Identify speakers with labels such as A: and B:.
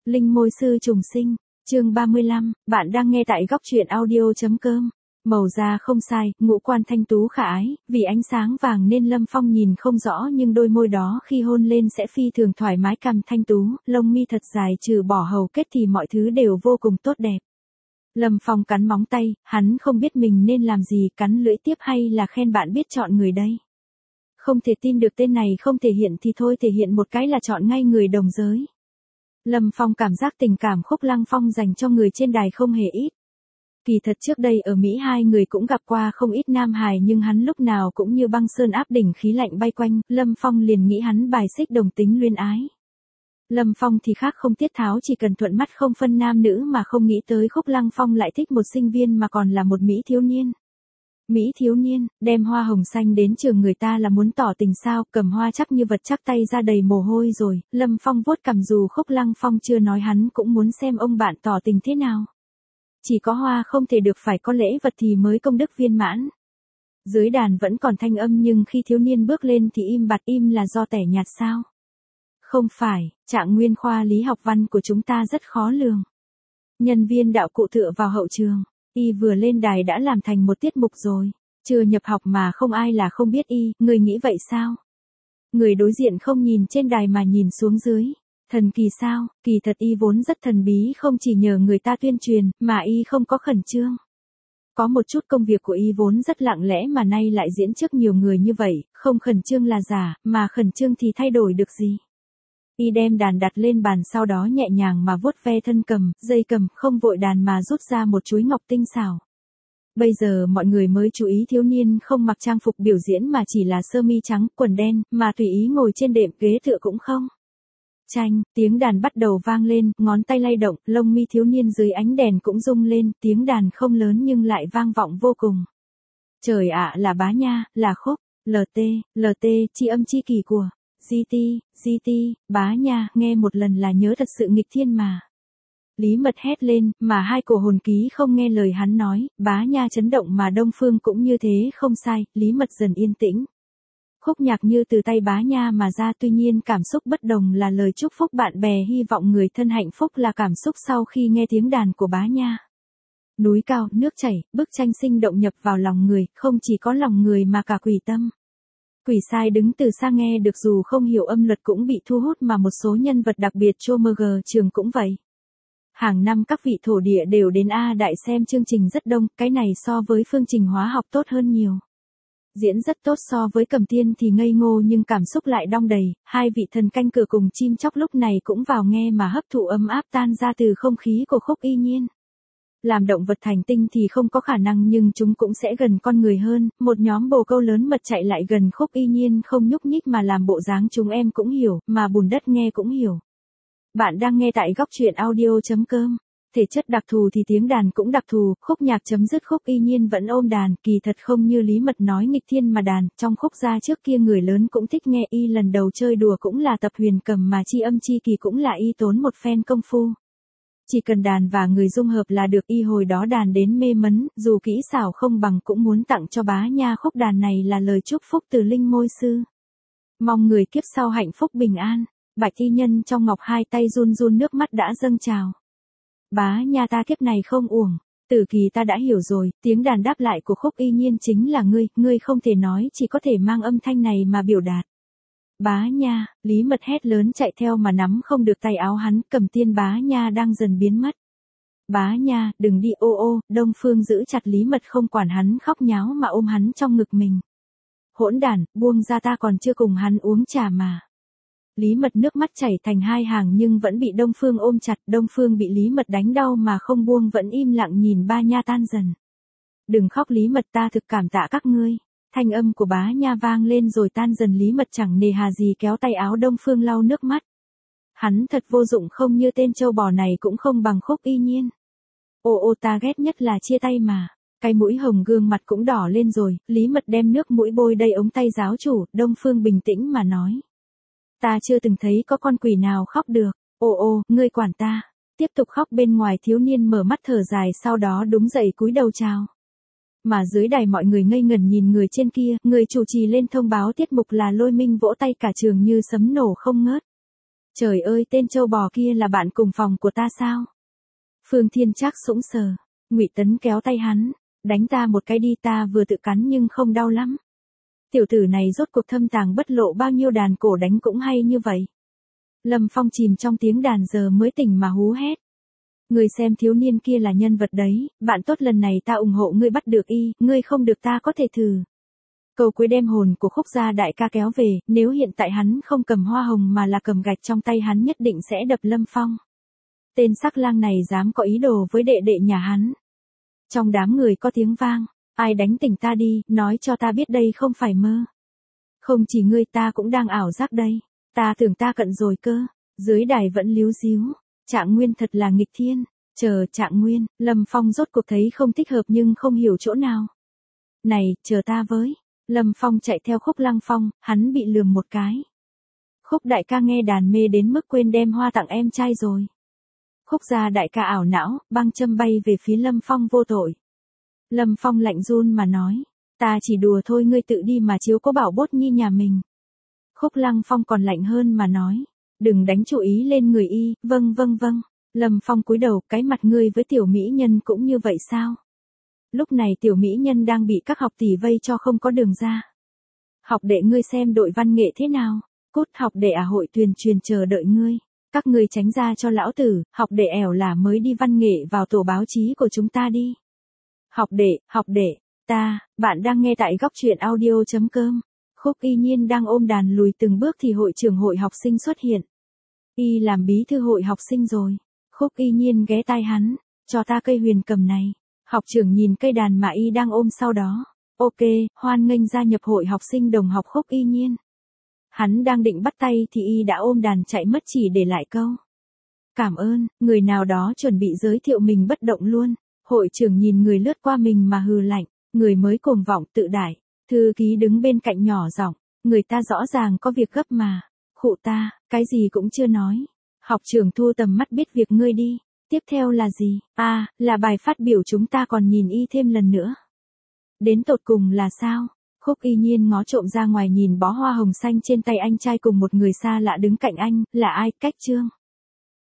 A: Linh môi sư trùng sinh, chương 35, bạn đang nghe tại góc truyện audio.com. Màu da không sai, ngũ quan thanh tú khả ái, vì ánh sáng vàng nên Lâm Phong nhìn không rõ nhưng đôi môi đó khi hôn lên sẽ phi thường thoải mái, cằm thanh tú, lông mi thật dài trừ bỏ hầu kết thì mọi thứ đều vô cùng tốt đẹp. Lâm Phong cắn móng tay, hắn không biết mình nên làm gì, cắn lưỡi tiếp hay là khen bạn biết chọn người đây. Không thể tin được tên này không thể hiện thì thôi, thể hiện một cái là chọn ngay người đồng giới. Lâm Phong cảm giác tình cảm Khúc Lăng Phong dành cho người trên đài không hề ít. Kỳ thật trước đây ở Mỹ hai người cũng gặp qua không ít nam hài nhưng hắn lúc nào cũng như băng sơn áp đỉnh, khí lạnh bay quanh, Lâm Phong liền nghĩ hắn bài xích đồng tính luyến ái. Lâm Phong thì khác, không tiết tháo, chỉ cần thuận mắt không phân nam nữ, mà không nghĩ tới Khúc Lăng Phong lại thích một sinh viên mà còn là một Mỹ thiếu niên. Mỹ thiếu niên, đem hoa hồng xanh đến trường người ta là muốn tỏ tình sao, cầm hoa chắc như vật chắc tay ra đầy mồ hôi rồi, Lâm Phong vuốt cằm, dù Khúc Lăng Phong chưa nói hắn cũng muốn xem ông bạn tỏ tình thế nào. Chỉ có hoa không thể được, phải có lễ vật thì mới công đức viên mãn. Dưới đàn vẫn còn thanh âm nhưng khi thiếu niên bước lên thì im bặt, im là do tẻ nhạt sao? Không phải, trạng nguyên khoa lý học văn của chúng ta rất khó lường. Nhân viên đạo cụ tựa vào hậu trường. Y vừa lên đài đã làm thành một tiết mục rồi. Chưa nhập học mà không ai là không biết y, người nghĩ vậy sao? Người đối diện không nhìn trên đài mà nhìn xuống dưới. Thần kỳ sao? Kỳ thật y vốn rất thần bí, không chỉ nhờ người ta tuyên truyền, mà y không có khẩn trương. Có một chút công việc của y vốn rất lặng lẽ mà nay lại diễn trước nhiều người như vậy, không khẩn trương là giả, mà khẩn trương thì thay đổi được gì? Y đem đàn đặt lên bàn, sau đó nhẹ nhàng mà vuốt ve thân cầm, dây cầm, không vội đàn mà rút ra một chuỗi ngọc tinh xảo. Bây giờ mọi người mới chú ý thiếu niên không mặc trang phục biểu diễn mà chỉ là sơ mi trắng, quần đen, mà tùy ý ngồi trên đệm ghế tựa cũng không. Chanh, tiếng đàn bắt đầu vang lên, ngón tay lay động, lông mi thiếu niên dưới ánh đèn cũng rung lên, tiếng đàn không lớn nhưng lại vang vọng vô cùng. Trời ạ, là Bá Nha, là Khúc, LT, chi âm chi kỳ của GT, Bá Nha, nghe một lần là nhớ, thật sự nghịch thiên mà. Lý Mật hét lên, mà hai cổ hồn ký không nghe lời hắn nói, Bá Nha chấn động mà Đông Phương cũng như thế, không sai, Lý Mật dần yên tĩnh. Khúc nhạc như từ tay Bá Nha mà ra, tuy nhiên cảm xúc bất đồng, là lời chúc phúc bạn bè, hy vọng người thân hạnh phúc, là cảm xúc sau khi nghe tiếng đàn của Bá Nha. Núi cao, nước chảy, bức tranh sinh động nhập vào lòng người, không chỉ có lòng người mà cả quỷ tâm. Quỷ sai đứng từ xa nghe được dù không hiểu âm luật cũng bị thu hút, mà một số nhân vật đặc biệt Chomg trường cũng vậy. Hàng năm các vị thổ địa đều đến A Đại xem chương trình rất đông, cái này so với phương trình hóa học tốt hơn nhiều. Diễn rất tốt, so với Cầm Tiên thì ngây ngô nhưng cảm xúc lại đong đầy, hai vị thần canh cửa cùng chim chóc lúc này cũng vào nghe mà hấp thụ ấm áp tan ra từ không khí của Khúc Y Nhiên. Làm động vật thành tinh thì không có khả năng nhưng chúng cũng sẽ gần con người hơn, một nhóm bồ câu lớn mật chạy lại gần Khúc Y Nhiên không nhúc nhích mà làm bộ dáng chúng em cũng hiểu, mà bùn đất nghe cũng hiểu. Bạn đang nghe tại góc truyện audio.com. Thể chất đặc thù thì tiếng đàn cũng đặc thù, khúc nhạc chấm dứt Khúc Y Nhiên vẫn ôm đàn, kỳ thật không như Lý Mật nói nghịch thiên mà đàn, trong khúc gia trước kia người lớn cũng thích nghe, y lần đầu chơi đùa cũng là tập huyền cầm mà chi âm chi kỳ cũng là y tốn một phen công phu. Chỉ cần đàn và người dung hợp là được, y hồi đó đàn đến mê mẩn, dù kỹ xảo không bằng cũng muốn tặng cho Bá Nha khúc đàn này là lời chúc phúc từ Linh môi sư. Mong người kiếp sau hạnh phúc bình an. Bạch Y Nhân trong ngọc hai tay run run, nước mắt đã dâng trào. Bá Nha, ta kiếp này không uổng. Tử Kỳ, ta đã hiểu rồi, tiếng đàn đáp lại của Khúc Y Nhiên chính là ngươi không thể nói, chỉ có thể mang âm thanh này mà biểu đạt. Bá Nha, Lý Mật hét lớn chạy theo mà nắm không được tay áo hắn, Cầm Tiên Bá Nha đang dần biến mất. Bá Nha, đừng đi, ô, Đông Phương giữ chặt Lý Mật không quản hắn khóc nháo mà ôm hắn trong ngực mình. Hỗn đản, buông ra, ta còn chưa cùng hắn uống trà mà. Lý Mật nước mắt chảy thành hai hàng nhưng vẫn bị Đông Phương ôm chặt, Đông Phương bị Lý Mật đánh đau mà không buông, vẫn im lặng nhìn Bá Nha tan dần. Đừng khóc Lý Mật, ta thực cảm tạ các ngươi. Thanh âm của Bá Nha vang lên rồi tan dần, Lý Mật chẳng nề hà gì kéo tay áo Đông Phương lau nước mắt. Hắn thật vô dụng, không như tên trâu bò này cũng không bằng Khúc Y Nhiên. Ô, ta ghét nhất là chia tay mà. Cái mũi hồng, gương mặt cũng đỏ lên rồi, Lý Mật đem nước mũi bôi đầy ống tay giáo chủ, Đông Phương bình tĩnh mà nói. Ta chưa từng thấy có con quỷ nào khóc được. Ô, ngươi quản ta. Tiếp tục khóc. Bên ngoài thiếu niên mở mắt thở dài, sau đó đúng dậy cúi đầu chào. Mà dưới đài mọi người ngây ngẩn nhìn người trên kia, người chủ trì lên thông báo tiết mục là Lôi Minh vỗ tay cả trường như sấm nổ không ngớt. Trời ơi, tên trâu bò kia là bạn cùng phòng của ta sao? Phương Thiên Trác sững sờ, Ngụy Tấn kéo tay hắn, đánh ta một cái đi, ta vừa tự cắn nhưng không đau lắm. Tiểu tử này rốt cuộc thâm tàng bất lộ bao nhiêu đàn cổ đánh cũng hay như vậy. Lâm Phong chìm trong tiếng đàn giờ mới tỉnh mà hú hét. Ngươi xem thiếu niên kia là nhân vật đấy, bạn tốt lần này ta ủng hộ ngươi bắt được y, ngươi không được ta có thể thử. Câu cuối đem hồn của Khúc gia đại ca kéo về, nếu hiện tại hắn không cầm hoa hồng mà là cầm gạch trong tay hắn nhất định sẽ đập Lâm Phong. Tên sắc lang này dám có ý đồ với đệ đệ nhà hắn. Trong đám người có tiếng vang, ai đánh tỉnh ta đi, nói cho ta biết đây không phải mơ. Không chỉ ngươi, ta cũng đang ảo giác đây, ta tưởng ta cận rồi cơ. Dưới đài vẫn líu díu, Trạng Nguyên thật là nghịch thiên. Chờ Trạng Nguyên, Lâm Phong rốt cuộc thấy không thích hợp nhưng không hiểu chỗ nào. Này, chờ ta với. Lâm Phong chạy theo Khúc Lăng Phong, hắn bị lườm một cái. Khúc đại ca nghe đàn mê đến mức quên đem hoa tặng em trai rồi. Khúc gia đại ca ảo não, băng châm bay về phía Lâm Phong vô tội. Lâm Phong lạnh run mà nói, ta chỉ đùa thôi, ngươi tự đi mà chiếu cố bảo bốt nhi nhà mình. Khúc Lăng Phong còn lạnh hơn mà nói, đừng đánh chú ý lên người y, vâng. Lâm Phong cúi đầu, cái mặt ngươi với tiểu mỹ nhân cũng như vậy sao? Lúc này tiểu mỹ nhân đang bị các học tỷ vây cho không có đường ra. Học đệ ngươi xem đội văn nghệ thế nào? Cút, học đệ à, hội tuyên truyền chờ đợi ngươi. Các ngươi tránh ra cho lão tử, học đệ ẻo là mới đi văn nghệ vào tổ báo chí của chúng ta đi. Học đệ, bạn đang nghe tại góc truyện audio.com. Khúc Y Nhiên đang ôm đàn lùi từng bước thì hội trưởng hội học sinh xuất hiện. Y làm bí thư hội học sinh rồi. Khúc Y Nhiên ghé tai hắn, cho ta cây huyền cầm này. Học trưởng nhìn cây đàn mà y đang ôm sau đó. Ok, hoan nghênh gia nhập hội học sinh đồng học Khúc Y Nhiên. Hắn đang định bắt tay thì y đã ôm đàn chạy mất, chỉ để lại câu. Cảm ơn, người nào đó chuẩn bị giới thiệu mình bất động luôn. Hội trưởng nhìn người lướt qua mình mà hừ lạnh, người mới cuồng vọng tự đại. Thư ký đứng bên cạnh nhỏ giọng, người ta rõ ràng có việc gấp mà. Khụ ta, cái gì cũng chưa nói. Học trưởng thu tầm mắt biết việc ngươi đi. Tiếp theo là gì? À, là bài phát biểu, chúng ta còn nhìn y thêm lần nữa. Đến tột cùng là sao? Khúc Y Nhiên ngó trộm ra ngoài nhìn bó hoa hồng xanh trên tay anh trai cùng một người xa lạ đứng cạnh anh, là ai? Cách Trương.